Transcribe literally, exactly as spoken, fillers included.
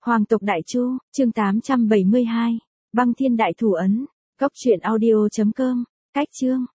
Hoàng tộc Đại Chu, chương tám trăm bảy mươi hai, Băng Thiên Đại Thủ Ấn, Cốc truyện audio chấm com, cách chương.